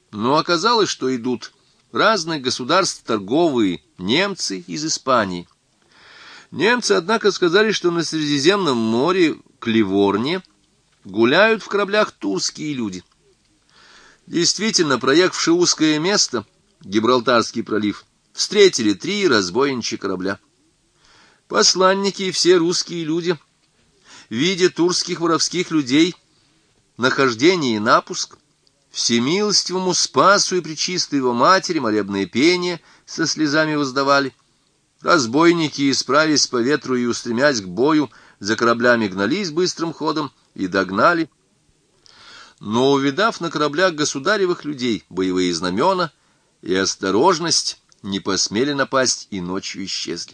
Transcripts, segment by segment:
Но оказалось, что идут разных государств торговые немцы из Испании. Немцы, однако, сказали, что на Средиземном море к Ливорне гуляют в кораблях турские люди. Действительно, проехавши узкое место, Гибралтарский пролив, встретили 3 разбойничьи корабля. Посланники и все русские люди, видя турских воровских людей, нахождение и напуск, всемилостивому Спасу и Пречистой его матери молебное пение со слезами воздавали. Разбойники, исправясь по ветру и устремясь к бою, за кораблями гнались быстрым ходом и догнали. Но, увидав на кораблях государевых людей боевые знамена и осторожность, не посмели напасть и ночью исчезли.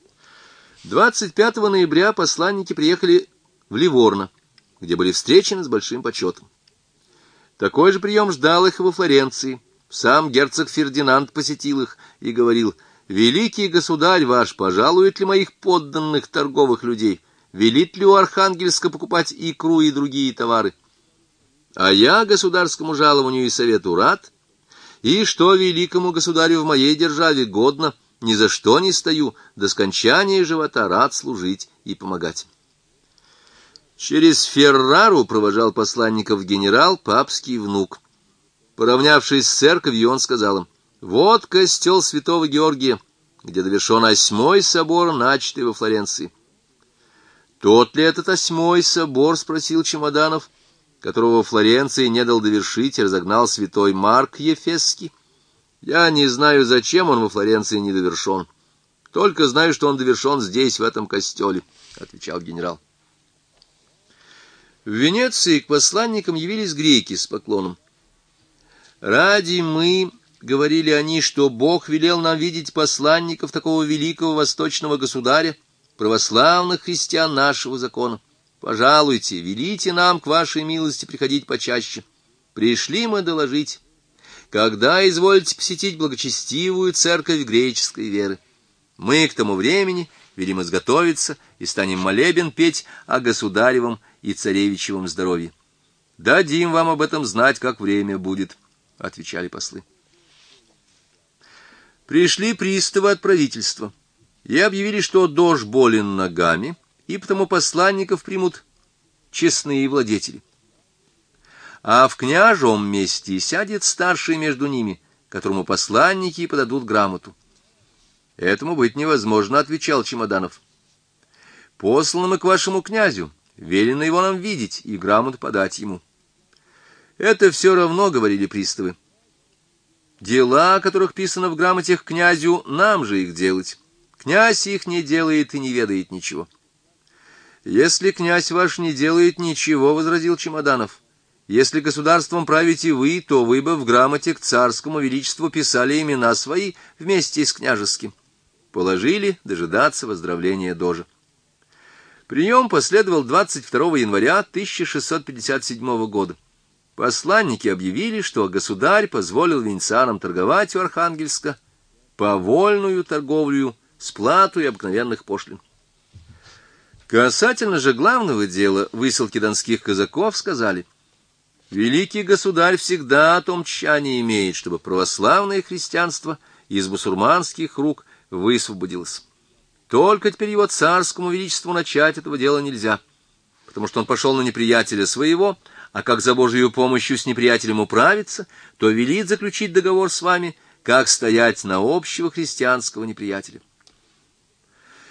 25 ноября посланники приехали в Ливорно, где были встречены с большим почетом. Такой же прием ждал их и во Флоренции. Сам герцог Фердинанд посетил их и говорил: «Великий государь ваш пожалует ли моих подданных торговых людей? Велит ли у Архангельска покупать икру и другие товары? А я государскому жалованию и совету рад, и что великому государю в моей державе годно, ни за что не стою, до скончания живота рад служить и помогать». Через Феррару провожал посланников генерал, папский внук. Поравнявшись с церковью, он сказал им: «Вот костел святого Георгия, где довершен 8-й собор, начатый во Флоренции». «Тот ли этот 8-й собор, — спросил Чемоданов, — которого во Флоренции не дал довершить и разогнал святой Марк Ефесский? Я не знаю, зачем он во Флоренции не довершен. Только знаю, что он довершен здесь, в этом костеле», — отвечал генерал. В Венеции к посланникам явились греки с поклоном. «Ради мы, — говорили они, — что Бог велел нам видеть посланников такого великого восточного государя, православных христиан нашего закона. Пожалуйте, велите нам к вашей милости приходить почаще. Пришли мы доложить, когда изволите посетить благочестивую церковь греческой веры. Мы к тому времени велим изготовиться и станем молебен петь о государевом и царевичевом здоровье. Дадим вам об этом знать, как время будет», — отвечали послы. Пришли приставы от правительства и объявили, что дож болен ногами, и потому посланников примут честные владетели. А в княжем месте сядет старший между ними, которому посланники подадут грамоту. «Этому быть невозможно, — отвечал Чемоданов. Посланы мы к вашему князю, велено его нам видеть и грамоту подать ему». «Это все равно, — говорили приставы. Дела, о которых писано в грамотах князю, нам же их делать. Князь их не делает и не ведает ничего». «Если князь ваш не делает ничего, — возразил Чемоданов, — если государством правите вы, то вы бы в грамоте к царскому величеству писали имена свои вместе с княжеским». Положили дожидаться выздоровления дожа. Прием последовал 22 января 1657 года. Посланники объявили, что государь позволил венецианам торговать у Архангельска по вольную торговлю с платой обыкновенных пошлин. Касательно же главного дела высылки донских казаков сказали: «Великий государь всегда о том тщание имеет, чтобы православное христианство из мусульманских рук высвободилось. Только теперь его царскому величеству начать этого дела нельзя, потому что он пошел на неприятеля своего, а как за Божию помощью с неприятелем управиться, то велит заключить договор с вами, как стоять на общего христианского неприятеля.